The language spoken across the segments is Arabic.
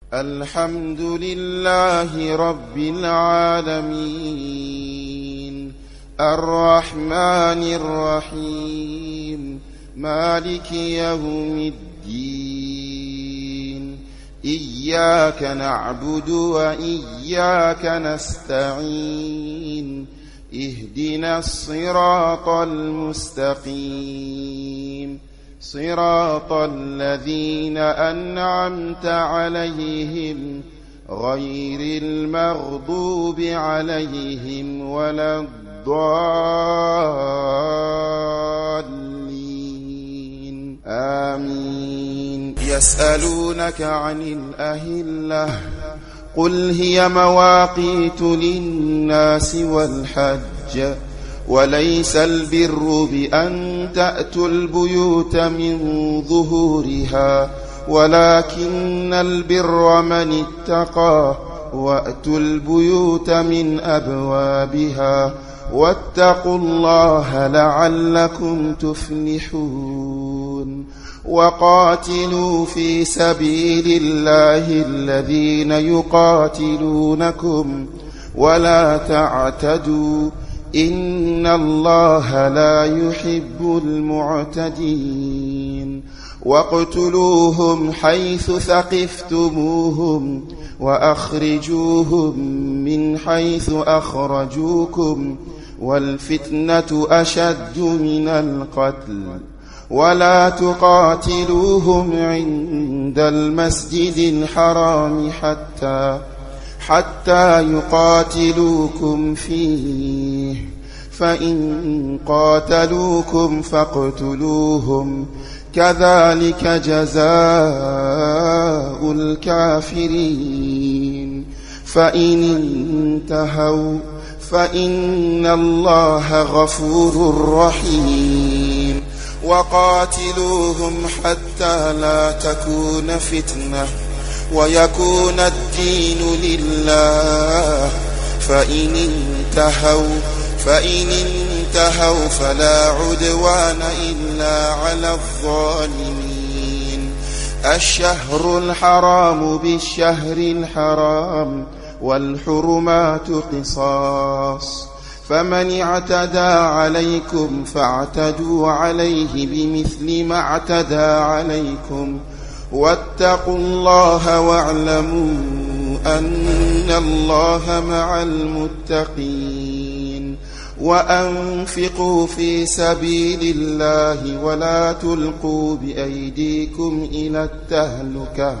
الحمد لله رب العالمين الرحمن الرحيم مالك يوم الدين إياك نعبد وإياك نستعين اهدنا الصراط المستقيم صراط الذين أنعمت عليهم غير المغضوب عليهم ولا الضالين آمين. يسألونك عن الأهلة قل هي مواقيت للناس والحج وليس البر بأن تأتوا البيوت من ظهورها ولكن البر من اتقى وأتوا البيوت من أبوابها واتقوا الله لعلكم تفلحون. وقاتلوا في سبيل الله الذين يقاتلونكم ولا تعتدوا إن الله لا يحب المعتدين. واقتلوهم حيث ثقفتموهم وأخرجوهم من حيث أخرجوكم والفتنة أشد من القتل ولا تقاتلوهم عند المسجد الحرام حتى يقاتلوكم فيه فإن قاتلوكم فاقتلوهم كذلك جزاء الكافرين. فإن انتهوا فإن الله غفور رحيم. وقاتلوهم حتى لا تكون فتنة ويكون الدين لله فإن انتهوا فلا عدوان إلا على الظالمين. الشهر الحرام بالشهر الحرام والحرمات قصاص فمن اعتدى عليكم فاعتدوا عليه بمثل ما اعتدى عليكم واتقوا الله واعلموا أن الله مع المتقين. وأنفقوا في سبيل الله ولا تلقوا بأيديكم إلى التهلكة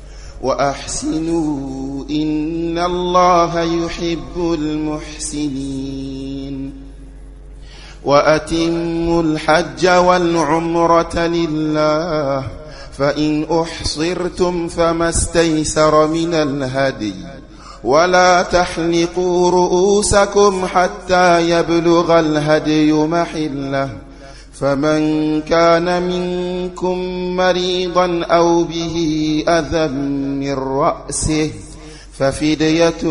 وأحسنوا إن الله يحب المحسنين. وأتموا الحج والعمرة لله فإن أحصرتم فما استيسر من الهدي ولا تحلقوا رؤوسكم حتى يبلغ الهدي محله فمن كان منكم مريضا أو به أذى من رأسه ففدية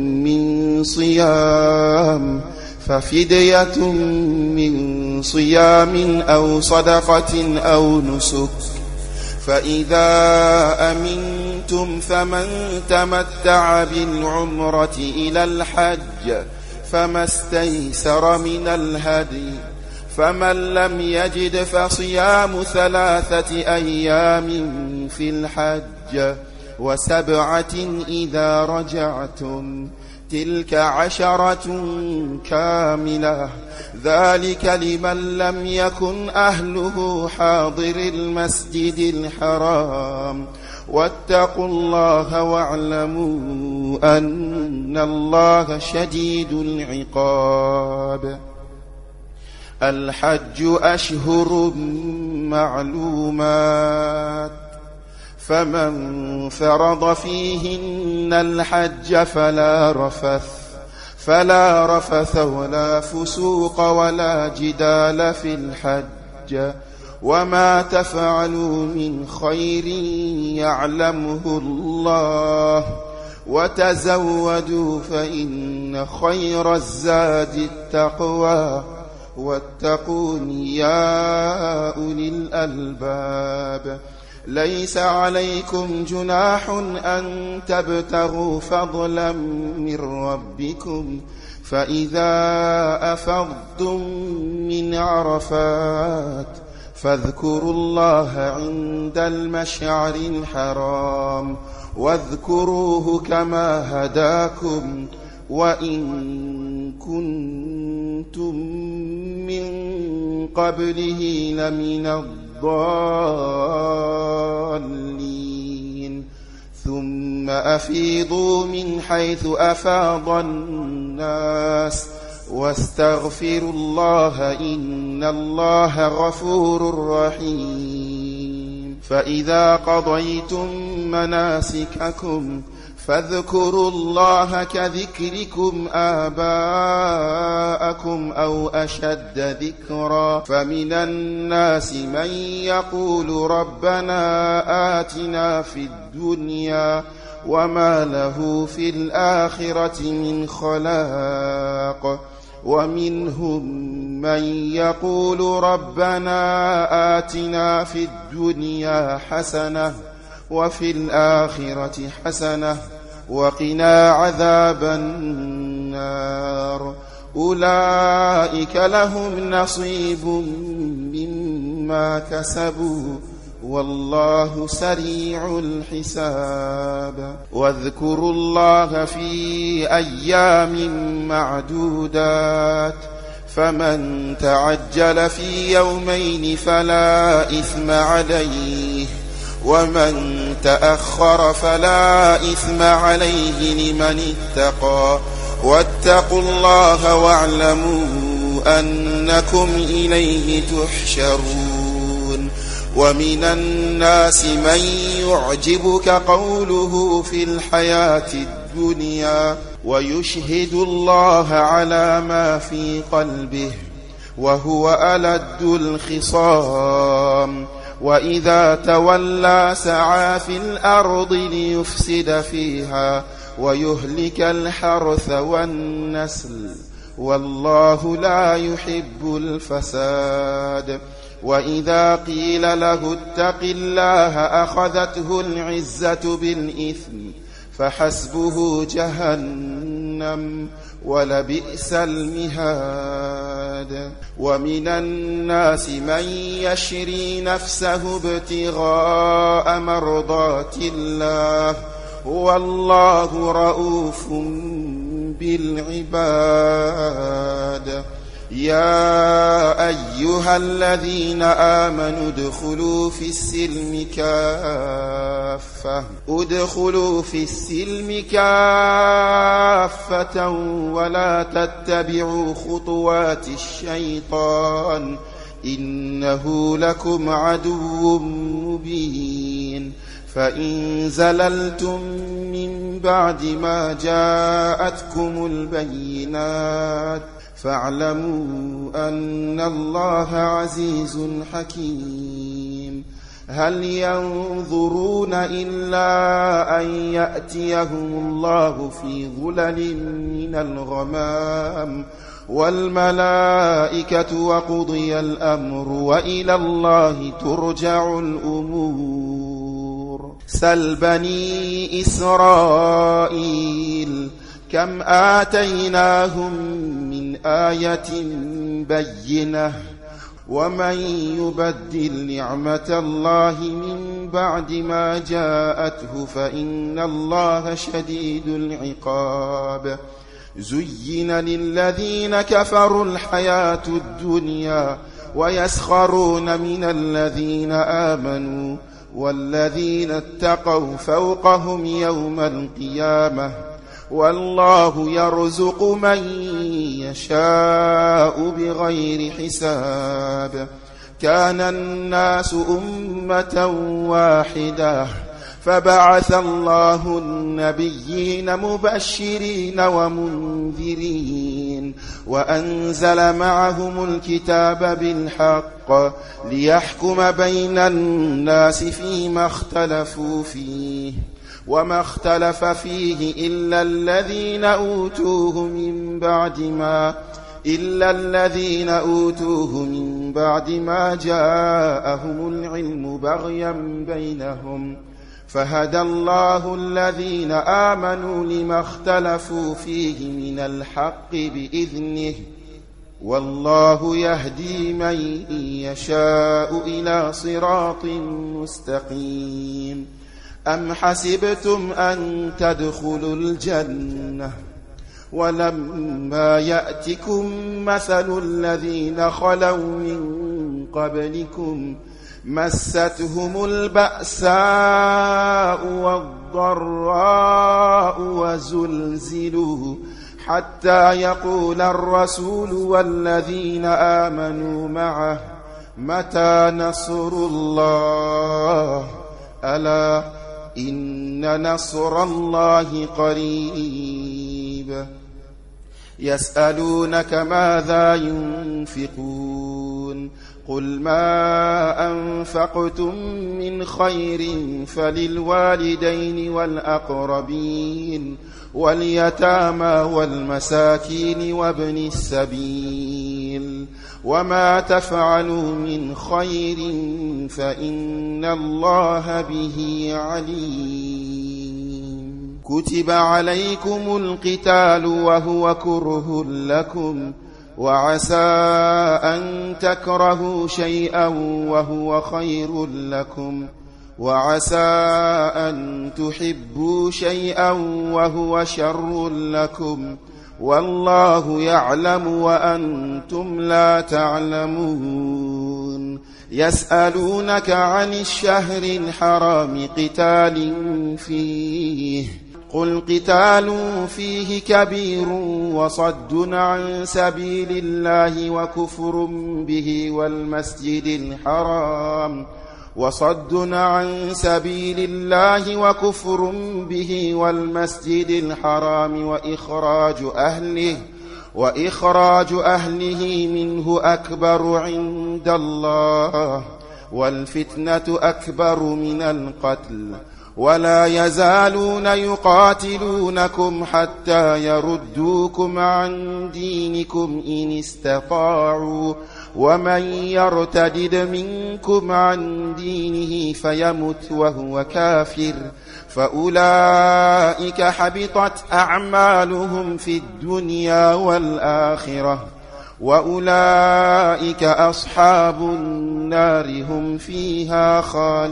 من صيام أو صدقة أو نسك. فإذا أمنتم فمن تمتع بالعمرة إلى الحج فما استيسر من الهدي فمن لم يجد فصيام 3 أيام في الحج و7 إذا رجعتم تلك 10 كاملة ذلك لمن لم يكن أهله حاضر المسجد الحرام واتقوا الله واعلموا أن الله شديد العقاب. الحج أشهر معلومات فمن فرض فيهن الحج فلا رفث ولا فسوق ولا جدال في الحج وما تفعلوا من خير يعلمه الله وتزودوا فإن خير الزاد التقوى واتقون يا أولي الألباب ليس عليكم جناح أن تبتغوا فضلا من ربكم فإذا أفضتم من عرفات فاذكروا الله عند المشعر الحرام واذكروه كما هداكم وإن كنتم من قبله لمن الضالين ثم أفيضوا من حيث أفاض الناس واستغفروا الله إن الله غفور رحيم فإذا قضيتم مناسككم فاذكروا الله كذكركم آباءكم أو أشد ذكرا فمن الناس من يقول ربنا آتنا في الدنيا وما له في الآخرة من خلاق ومنهم من يقول ربنا آتنا في الدنيا حسنة وفي الآخرة حسنة وقنا عذاب النار أولئك لهم نصيب مما كسبوا والله سريع الحساب واذكروا الله في أيام معدودات فمن تعجل في يومين فلا إثم عليه ومن تأخر فلا إثم عليه لمن اتقى واتقوا الله واعلموا أنكم إليه تحشرون ومن الناس من يعجبك قوله في الحياة الدنيا ويشهد الله على ما في قلبه وهو ألد الخصام وإذا تولى سعى في الأرض ليفسد فيها ويهلك الحرث والنسل والله لا يحب الفساد وإذا قيل له اتق الله أخذته العزة بالإثم فحسبه جهنم ولبئس المهاد ومن الناس من يشري نفسه ابتغاء مرضات الله والله رؤوف بالعباد يا أيها الذين آمنوا ادخلوا في السلم كافة ولا تتبعوا خطوات الشيطان إنه لكم عدو مبين فإن زللتم من بعد ما جاءتكم البينات فاعلموا أن الله عزيز حكيم هل ينظرون إلا أن يأتيهم الله في ظلل من الغمام والملائكة وقضي الأمر وإلى الله ترجع الأمور سل بني إسرائيل كم آتيناهم من آية بينة ومن يبدل نعمة الله من بعد ما جاءته فإن الله شديد العقاب زين للذين كفروا الحياة الدنيا ويسخرون من الذين آمنوا والذين اتقوا فوقهم يوم القيامة والله يرزق من يشاء بغير حساب كان الناس أمة واحدة فبعث الله النبيين مبشرين ومنذرين وأنزل معهم الكتاب بالحق ليحكم بين الناس فيما اختلفوا فيه وما اختلف فيه إلا الذين أوتوه إلا الذين أوتوه من بعد ما جاءهم العلم بغيا بينهم فهدى الله الذين آمنوا لما اختلفوا فيه من الحق بإذنه والله يهدي من يشاء إلى صراط مستقيم أم حسبتم أن تدخلوا الجنة ولما يأتكم مثل الذين خلوا من قبلكم مستهم البأساء والضراء وزلزلوا حتى يقول الرسول والذين آمنوا معه متى نصر الله ألا إن نصر الله قريب يسألونك ماذا ينفقون قل ما أنفقتم من خير فللوالدين والأقربين واليتامى والمساكين وابن السبيل وما تفعلوا من خير فإن الله به عليم كتب عليكم القتال وهو كره لكم وعسى أن تكرهوا شيئا وهو خير لكم وعسى أن تحبوا شيئا وهو شر لكم والله يعلم وأنتم لا تعلمون يسألونك عن الشهر الحرام قتال فيه قل قتال فيه كبير وصد عن سبيل الله وكفر به والمسجد الحرام وإخراج أهله منه أكبر عند الله والفتنة أكبر من القتل ولا يزالون يقاتلونكم حتى يردوكم عن دينكم إن استطاعوا ومن يرتدد منكم عن دينه فيمت وهو كافر فأولئك حبطت أعمالهم في الدنيا والآخرة وأولئك أصحاب النار هم فيها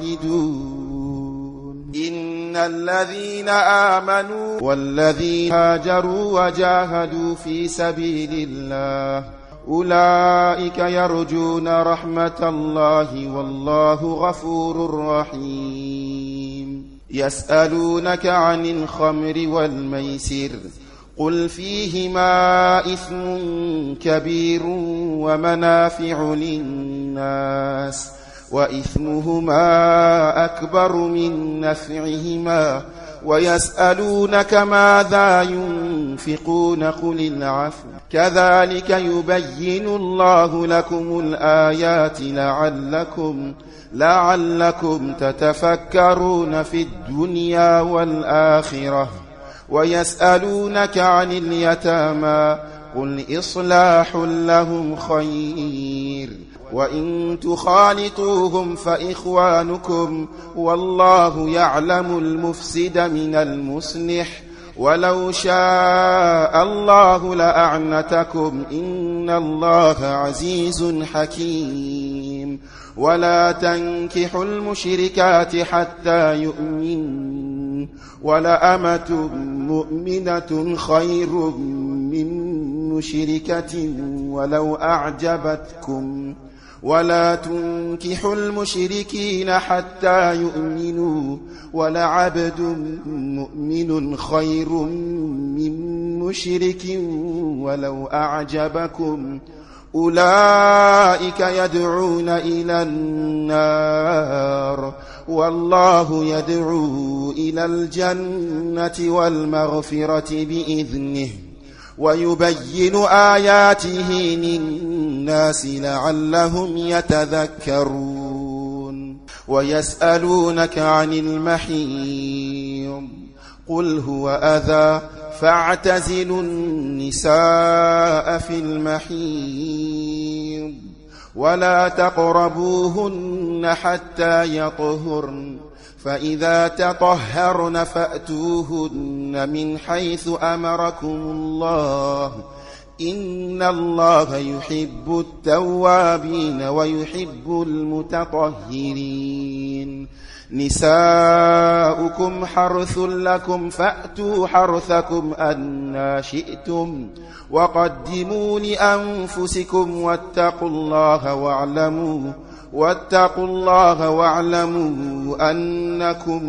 خالدون إن الذين آمنوا والذين هاجروا وجاهدوا في سبيل الله أولئك يرجون رحمة الله والله غفور رحيم يسألونك عن الخمر والميسر قل فيهما إثم كبير ومنافع للناس وإثمهما أكبر من نفعهما ويسألونك ماذا ينفقون قل العفو كذلك يبين الله لكم الآيات لعلكم تتفكرون في الدنيا والآخرة ويسألونك عن اليتامى قل إصلاح لهم خير وإن تخالطوهم فإخوانكم والله يعلم المفسد من المصلح ولو شاء الله لأعنتكم إن الله عزيز حكيم ولا تنكحوا المشركات حتى يؤمنوا ولأمة مؤمنة خير من مشركة ولو أعجبتكم ولا تنكحوا المشركين حتى يؤمنوا ولعبد مؤمن خير من مشرك ولو أعجبكم أولئك يدعون إلى النار والله يدعو إلى الجنة والمغفرة بإذنه ويبين آياته للناس لعلهم يتذكرون ويسألونك عن المحيض قل هو أذى فاعتزلوا النساء في المحيض ولا تقربوهن حتى يطهرن فإذا تطهرن فأتوهن من حيث أمركم الله إن الله يحب التوابين ويحب المتطهرين نساؤكم حرث لكم فأتوا حرثكم أنى شئتم وقدموا لأنفسكم واتقوا الله واعلموا أنكم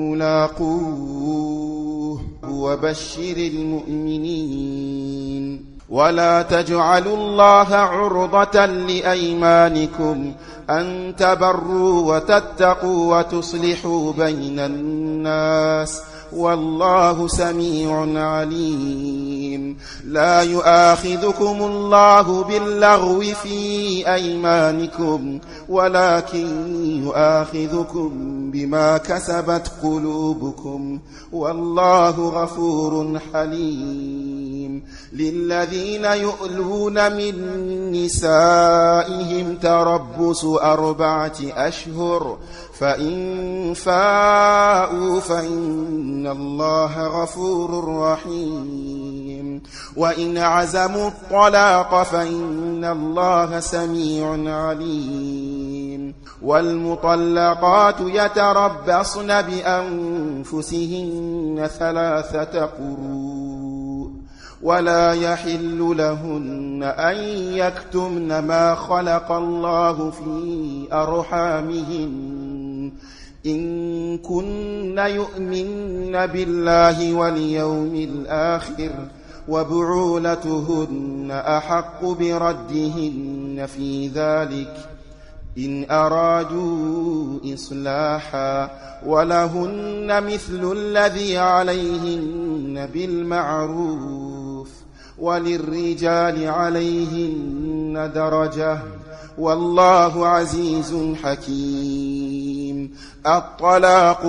ملاقوه وبشر المؤمنين ولا تجعلوا الله عرضة لأيمانكم أن تبروا وتتقوا وتصلحوا بين الناس والله سميع عليم لا يؤاخذكم الله باللغو في أيمانكم ولكن يؤاخذكم بما كسبت قلوبكم والله غفور حليم للذين يؤلون من نسائهم تربص 4 أشهر فإن فاءوا فإن الله غفور رحيم وإن عزموا الطلاق فإن الله سميع عليم والمطلقات يتربصن بأنفسهن 3 قروء ولا يحل لهن أن يكتمن ما خلق الله في أرحامهن إن كن يؤمن بالله واليوم الآخر وبعولتهن أحق بردهن في ذلك إن أرادوا إصلاحا ولهن مثل الذي عليهن بالمعروف وللرجال عليهن درجة والله عزيز حكيم الطلاق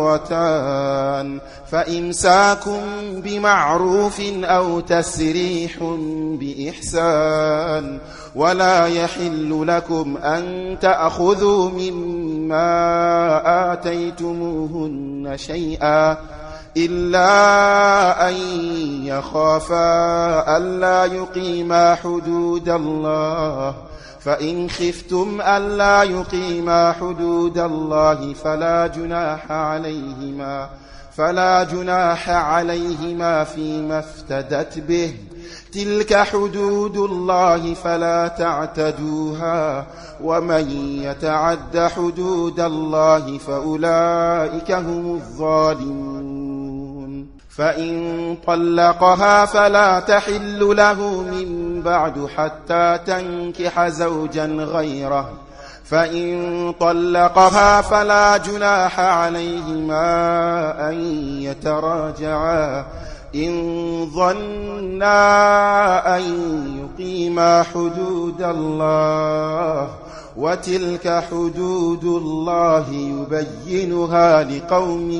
2 فإمساك بمعروف أو تسريح بإحسان ولا يحل لكم أن تأخذوا مما آتيتموهن شيئا إلا أن يخافا ألا يقيما حدود الله فإن خفتم ألا يقيما حدود الله فلا جناح عليهما فيما افتدت به تلك حدود الله فلا تعتدوها ومن يتعد حدود الله فأولئك هم الظالمون فإن طلقها فلا تحل له من بعد حتى تنكح زوجا غيره فإن طلقها فلا جناح عليهما أن يتراجعا إن ظنا أن يقيما حدود الله وتلك حدود الله يبينها لقوم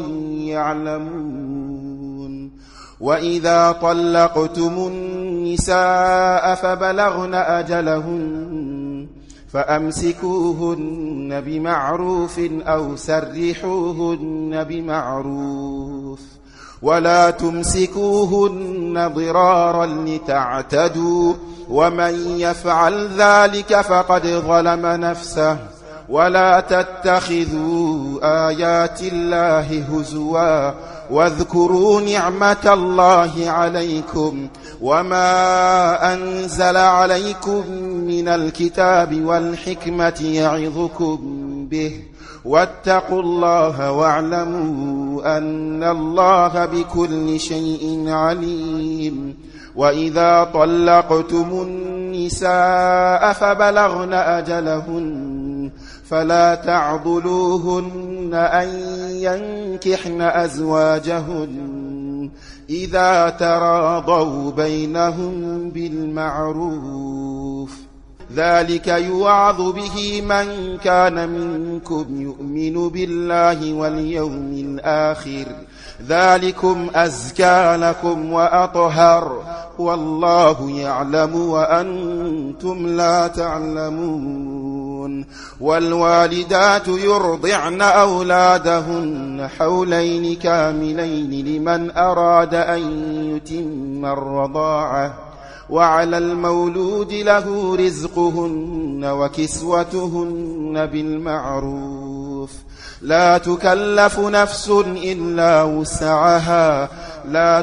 يعلمون وإذا طلقتم النساء فبلغن أجلهن فأمسكوهن بمعروف أو سرحوهن بمعروف ولا تمسكوهن ضرارا لتعتدوا ومن يفعل ذلك فقد ظلم نفسه ولا تتخذوا آيات الله هزوا واذكروا نعمة الله عليكم وما أنزل عليكم من الكتاب والحكمة يعظكم به واتقوا الله واعلموا أن الله بكل شيء عليم وإذا طلقتم النساء فبلغن أجلهن فلا تعضلوهن أن ينكحن أزواجهن إذا تراضوا بينهم بالمعروف ذلك يوعظ به من كان منكم يؤمن بالله واليوم الآخر ذلكم أزكى لكم وأطهر والله يعلم وأنتم لا تعلمون والوالدات يرضعن أولادهن حولين كاملين لمن أراد أن يتم الرضاعة وعلى المولود له رزقهن وكسوتهن بالمعروف لا تكلف نفس إلا وسعها لا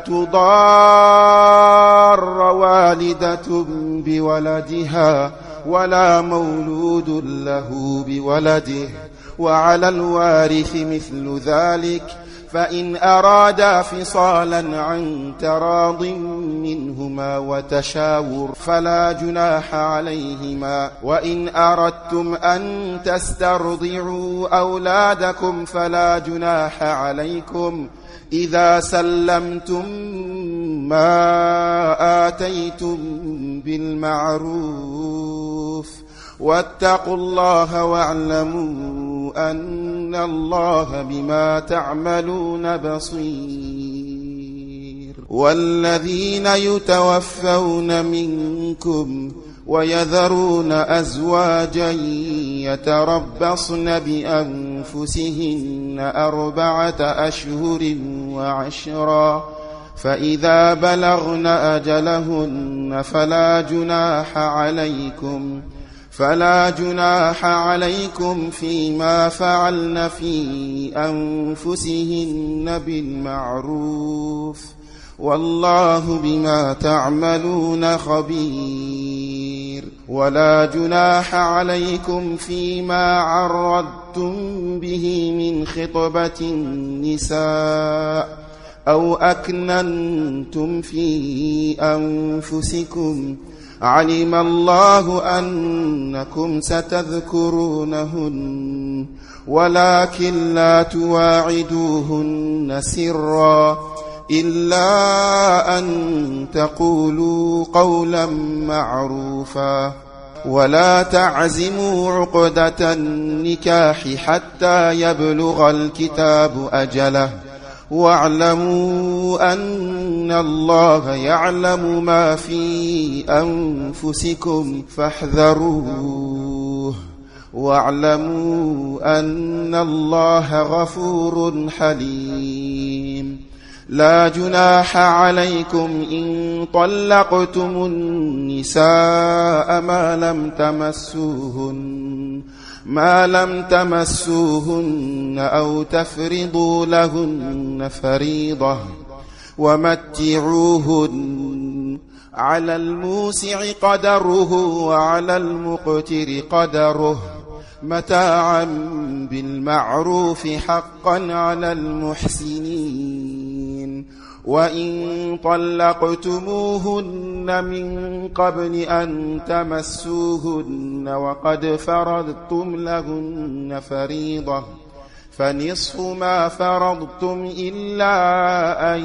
تضار والدة بولدها ولا مولود له بولده وعلى الوارث مثل ذلك فإن أرادا فصالا عن تراض منهما وتشاور فلا جناح عليهما وإن أردتم أن تسترضعوا أولادكم فلا جناح عليكم إذا سلمتم ما آتيتم بالمعروف واتقوا الله واعلموا أن الله بما تعملون بصير والذين يتوفون منكم ويذرون أزواجا يتربصن بأنفسهن 4 أشهر وعشرا فإذا بلغن أجلهن فلا جناح عليكم فيما فعلن في أنفسهن بالمعروف والله بما تعملون خبير ولا جناح عليكم فيما عرضتم به من خطبة النساء أو أكننتم في أنفسكم علم الله أنكم ستذكرونهن ولكن لا تواعدوهن سرا إلا أن تقولوا قولا معروفا ولا تعزموا عقدة النكاح حتى يبلغ الكتاب أجله واعلموا أن الله يعلم ما في أنفسكم فاحذروه واعلموا أن الله غفور حليم لا جناح عليكم إن طلقتم النساء ما لم تمسوهن أو تفرضوا لهن فريضة ومتعوهن على الموسع قدره وعلى المقتر قدره متاعا بالمعروف حقا على المحسنين وإن طلقتموهن من قبل أن تمسوهن وقد فرضتم لهن فريضة فنصف ما فرضتم إلا أن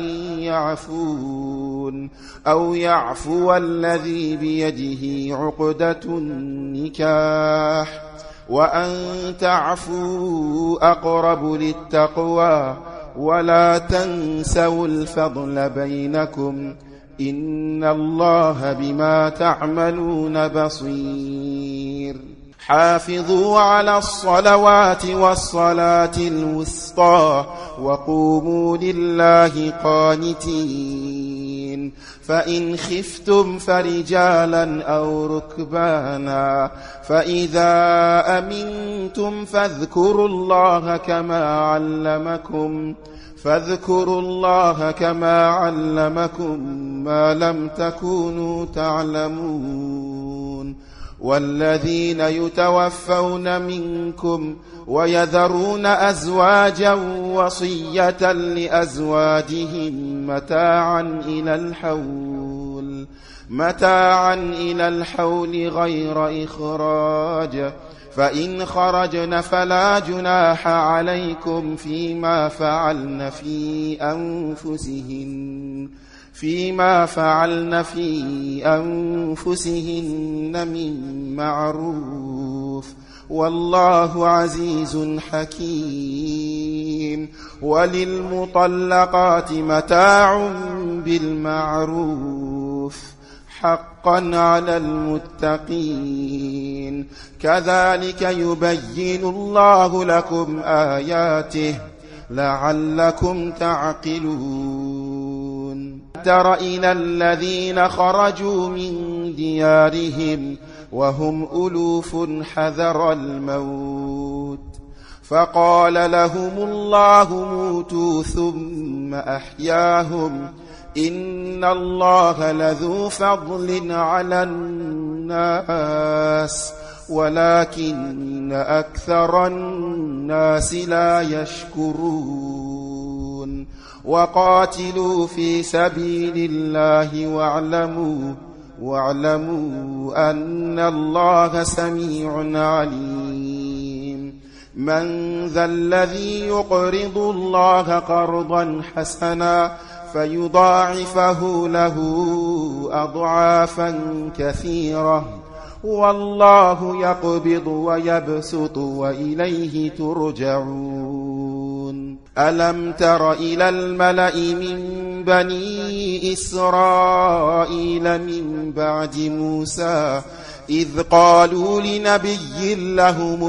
يعفون أو يعفو الذي بيده عقدة النكاح وأن تعفوا أقرب للتقوى ولا تنسوا الفضل بينكم إن الله بما تعملون بصير حافظوا على الصلوات والصلاة الوسطى وقوموا لله قانتين فإن خفتم فرجالا أو ركبانا فإذا أمنتم فاذكروا الله كما علمكم ما لم تكونوا تعلمون والذين يتوفون منكم ويذرون أزواجا وصية لأزواجهم متاعا إلى الحول غير إخراج فإن خرجن فلا جناح عليكم فيما فعلن في أنفسهن من معروف والله عزيز حكيم وللمطلقات متاع بالمعروف حقا على المتقين كذلك يبين الله لكم آياته لعلكم تعقلون تر إلى الذين خرجوا من ديارهم وهم ألوف حذر الموت فقال لهم الله موتوا ثم أحياهم إن الله لذو فضل على الناس ولكن أكثر الناس لا يشكرون وقاتلوا في سبيل الله واعلموا أن الله سميع عليم من ذا الذي يقرض الله قرضا حسنا فيضاعفه له أضعافا كثيرة والله يقبض ويبسط وإليه ترجعون ألم تر إلى الملأ من بني إسرائيل من بعد موسى إذ قالوا لنبي له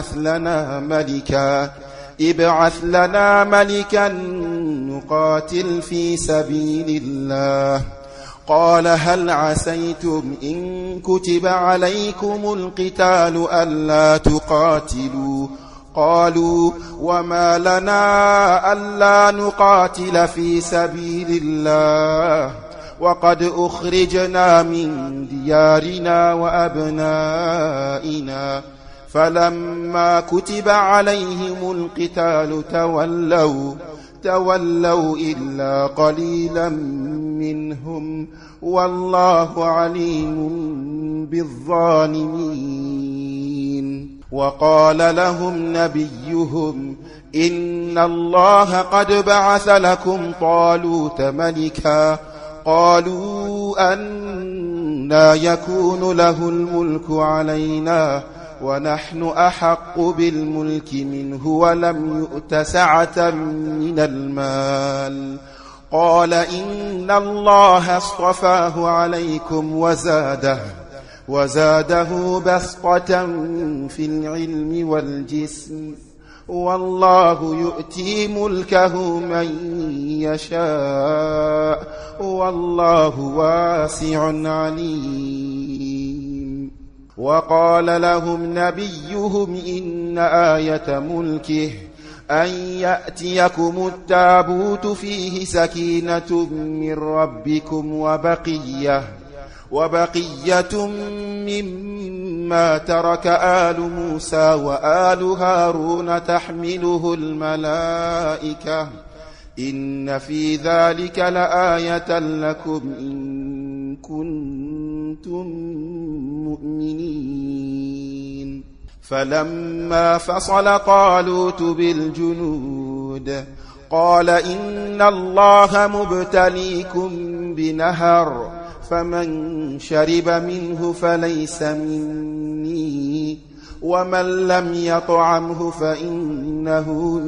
ابعث لنا ملكا نقاتل في سبيل الله قال هل عسيتم إن كتب عليكم القتال ألا تقاتلوا قالوا وما لنا ألا نقاتل في سبيل الله وقد أخرجنا من ديارنا وأبنائنا فلما كتب عليهم القتال تولوا إلا قليلا منهم والله عليم بالظالمين وقال لهم نبيهم إن الله قد بعث لكم طالوت ملكا قالوا أنى يكون له الملك علينا ونحن أحق بالملك منه ولم يؤت سعة من المال قال إن الله اصطفاه عليكم وزاده بسطة في العلم والجسم والله يؤتي ملكه من يشاء والله واسع عليم وقال لهم نبيهم إن آية ملكه أن يأتيكم التابوت فيه سكينة من ربكم وبقية مما ترك آل موسى وآل هارون تحمله الملائكة إن في ذلك لآية لكم إن كنتم مؤمنين فلما فصل طالوت بالجنود قال إن الله مبتليكم بنهر فمن شرب منه فليس مني ومن لم يطعمه فإنه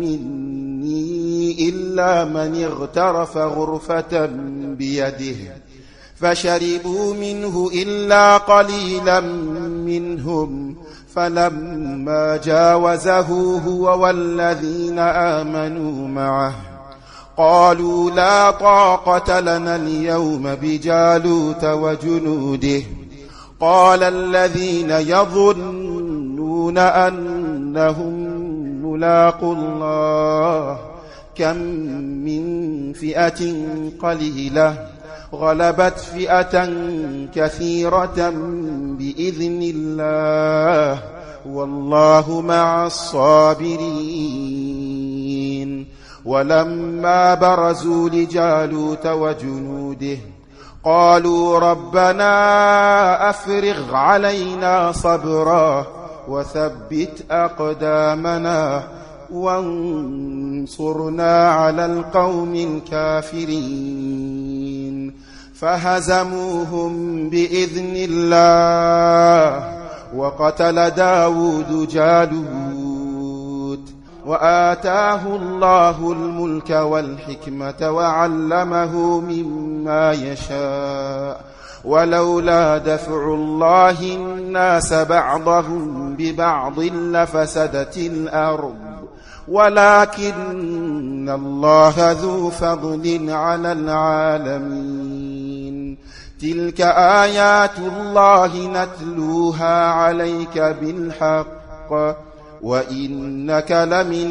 مني إلا من اغترف غرفة بيده فشربوا منه إلا قليلا منهم فلما جاوزه هو والذين آمنوا معه قالوا لا طاقة لنا اليوم بجالوت وجنوده قال الذين يظنون أنهم ملاقو الله كم من فئة قليلة غلبت فئة كثيرة بإذن الله والله مع الصابرين ولما برزوا لجالوت وجنوده قالوا ربنا أفرغ علينا صبرا وثبت أقدامنا وانصرنا على القوم الكافرين فهزموهم بإذن الله وقتل داود جالوت وآتاه الله الملك والحكمة وعلمه مما يشاء ولولا دفع الله الناس بعضهم ببعض لفسدت الأرض ولكن الله ذو فضل على العالمين تلك آيات الله نتلوها عليك بالحق وإنك لمن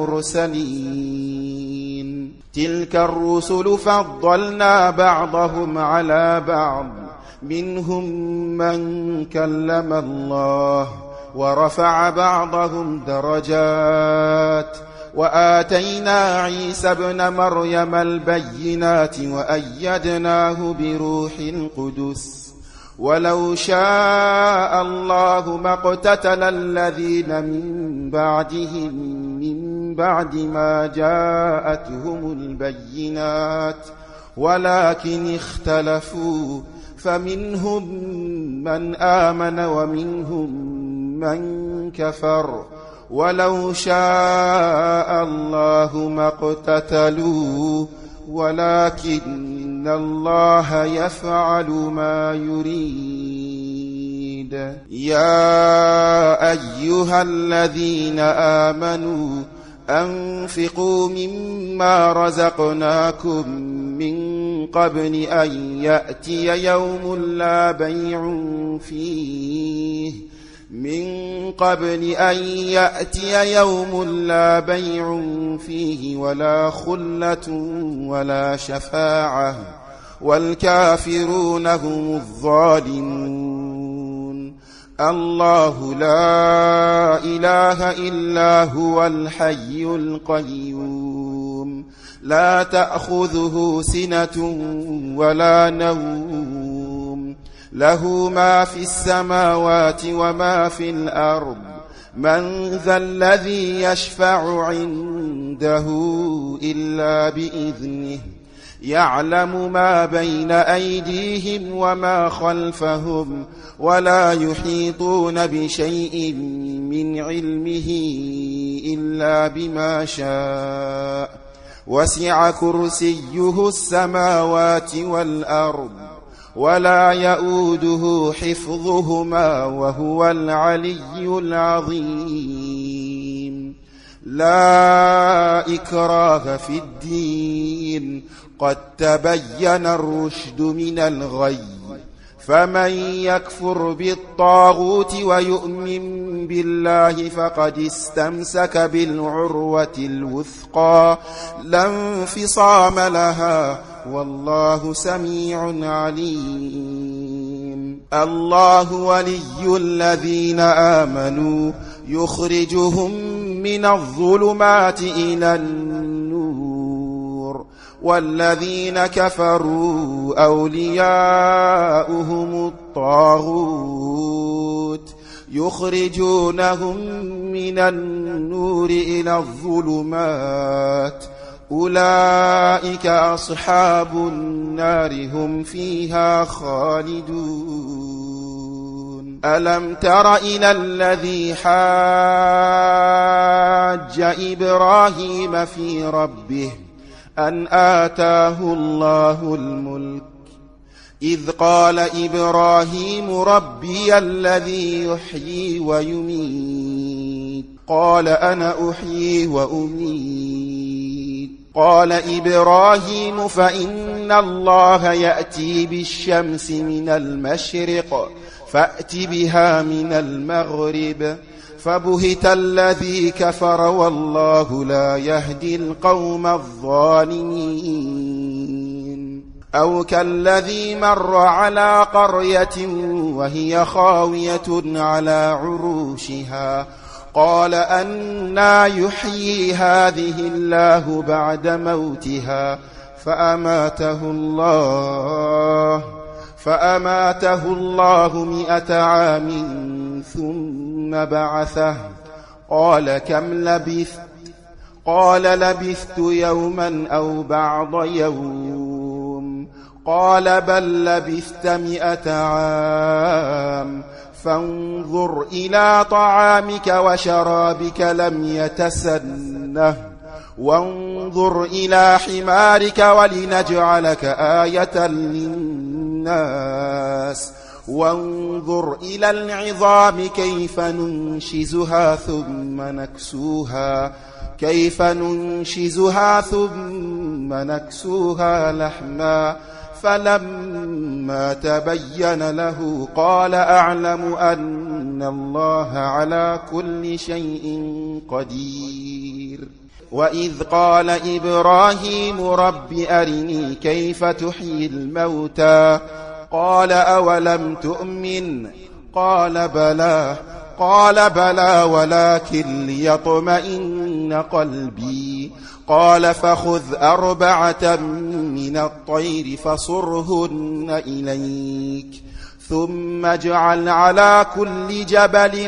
المرسلين تلك الرسل فضلنا بعضهم على بعض منهم من كلم الله ورفع بعضهم درجات وآتينا عيسى ابن مريم البينات وأيدناه بروح القدس ولو شاء الله ما اقتتل الذين من بعدهم من بعد ما جاءتهم البينات ولكن اختلفوا فمنهم من آمن ومنهم من كفر ولو شاء الله ما اقتتلوا ولكن الله يفعل ما يريد يا أيها الذين آمنوا أنفقوا مما رزقناكم من قبل أن يأتي يوم لا بيع فيه ولا خلة ولا شفاعة والكافرون هم الظالمون الله لا إله إلا هو الحي القيوم لا تأخذه سنة ولا نوم له ما في السماوات وما في الأرض من ذا الذي يشفع عنده إلا بإذنه يعلم ما بين أيديهم وما خلفهم ولا يحيطون بشيء من علمه إلا بما شاء وسع كرسيه السماوات والأرض ولا يؤوده حفظهما وهو العلي العظيم لا إكراه في الدين قد تبين الرشد من الغي فمن يكفر بالطاغوت ويؤمن بالله فقد استمسك بالعروة الوثقى لا انفصام لها والله سميع عليم الله ولي الذين آمنوا يخرجهم من الظلمات إلى النور والذين كفروا أولياؤهم الطاغوت يخرجونهم من النور إلى الظلمات أولئك أصحاب النار هم فيها خالدون ألم تر إلى الذي حاج إبراهيم في ربه أن آتاه الله الملك إذ قال إبراهيم ربي الذي يحيي ويميت قال أنا أحيي وأميت قال إبراهيم فإن الله يأتي بالشمس من المشرق فأت بها من المغرب فبهت الذي كفر والله لا يهدي القوم الظالمين أو كالذي مر على قرية وهي خاوية على عروشها قال أنى يحيي هذه الله بعد موتها فأماته الله 100 عام ثم بعثه قال كم لبثت قال لبثت يوما أو بعض يوم قال بل لبثت 100 عام فانظر إلى طعامك وشرابك لم يتسنه وانظر إلى حمارك ولنجعلك آية للناس وانظر إلى العظام كيف ننشزها ثم نكسوها لحما فلما تبين له قال أعلم أن الله على كل شيء قدير وإذ قال إبراهيم رب أرني كيف تحيي الموتى قال أولم تؤمن قال بلى ولكن ليطمئن قلبي قال فخذ 4 من الطير فصرهن إليك ثم اجعل على كل جبل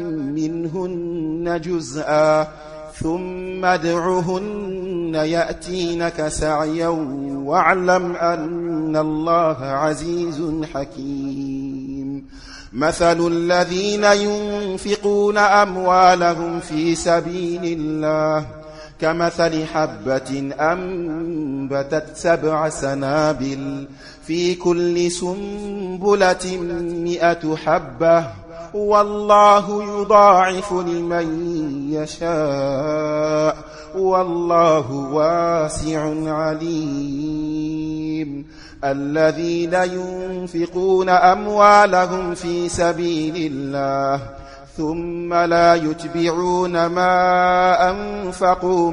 منهن جزءا ثم ادعهن يأتينك سعيا واعلم أن الله عزيز حكيم مثل الذين ينفقون أموالهم في سبيل الله كمثل حبة أنبتت 7 سنابل في كل سنبلة 100 حبة والله يضاعف لمن يشاء والله واسع عليم الذين ينفقون أموالهم في سبيل الله ثم لا يتبعون ما أنفقوا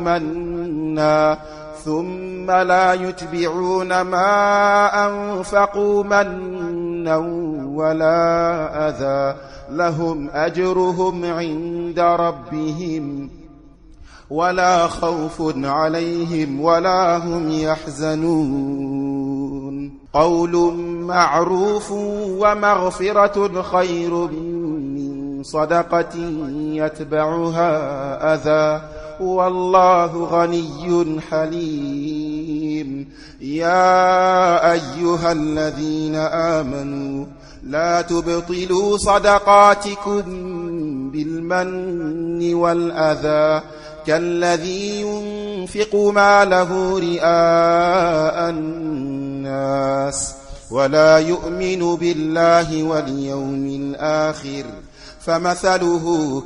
منا ولا أذى لهم أجرهم عند ربهم ولا خوف عليهم ولا هم يحزنون قول معروف ومغفرة خير من صدقة يتبعها أذى والله غني حليم يا أيها الذين آمنوا لا تبطلوا صدقاتكم بالمن والأذى كالذي ينفق ماله رئاء الناس ولا يؤمن بالله واليوم الآخر فمثله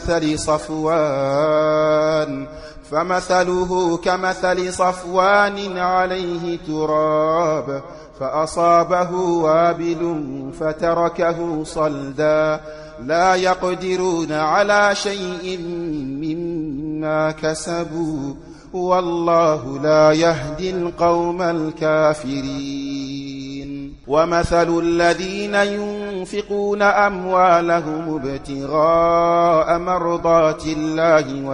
كمثل صفوان عليه تراب فأصابه وابل فتركه صلدا لا يقدرون على شيء مما كسبوا والله لا يهدي القوم الكافرين ومثل الذين ينفقون أموالهم ابتغاء مرضات الله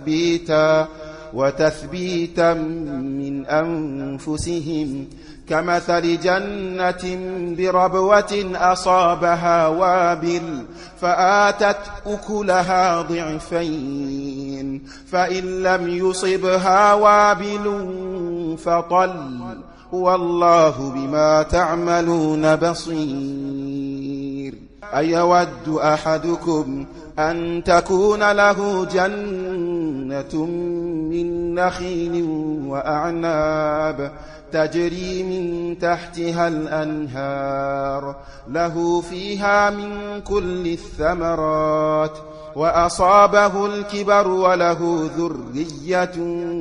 وتثبيتا من أنفسهم كمثل جنة بربوة أصابها وابل فآتت أكلها ضعفين فإن لم يصبها وابل فطل والله بما تعملون بصير أيود أحدكم أن تكون له جنة من نخيل وأعناب تجري من تحتها الأنهار له فيها من كل الثمرات وأصابه الكبر وله ذرية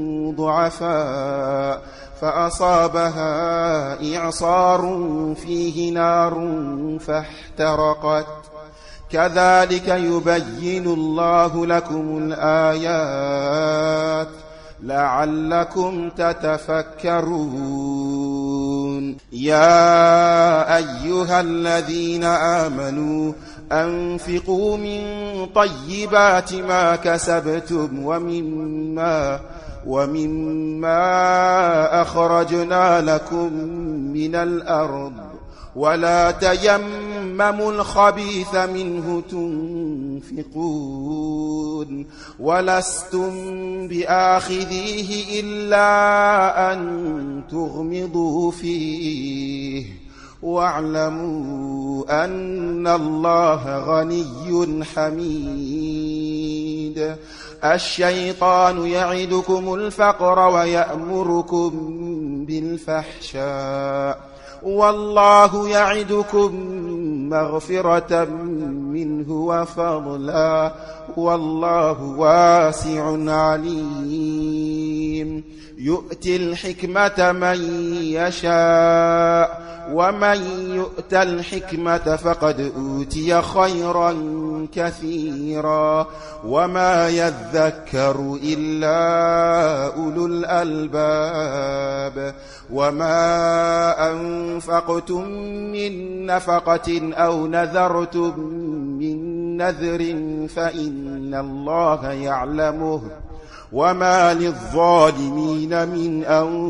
ضعفاء فأصابها إعصار فيه نار فاحترقت كذلك يبين الله لكم الآيات لعلكم تتفكرون يا أيها الذين آمنوا أنفقوا من طيبات ما كسبتم ومما أخرجنا لكم من الأرض ولا تيمموا الخبيث منه تنفقون ولستم بآخذيه إلا أن تغمضوا فيه واعلموا أن الله غني حميد. الشيطان يعدكم الفقر ويأمركم بالفحشاء والله يعدكم مغفرة منه وفضلا والله واسع عليم. يؤتي الحكمة من يشاء ومن يؤت الحكمة فقد أوتي خيرا كثيرا وما يذكر إلا أولو الألباب. وما أنفقتم من نفقة أو نذرتم من نذر فإن الله يعلمه وما للظالمين من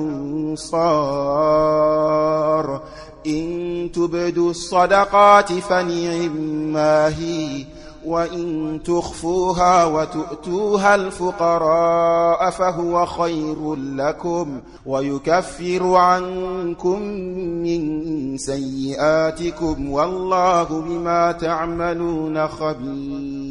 أنصار. إن تبدوا الصدقات فنعما هي وإن تخفوها وتؤتوها الفقراء فهو خير لكم ويكفر عنكم من سيئاتكم والله بما تعملون خبير.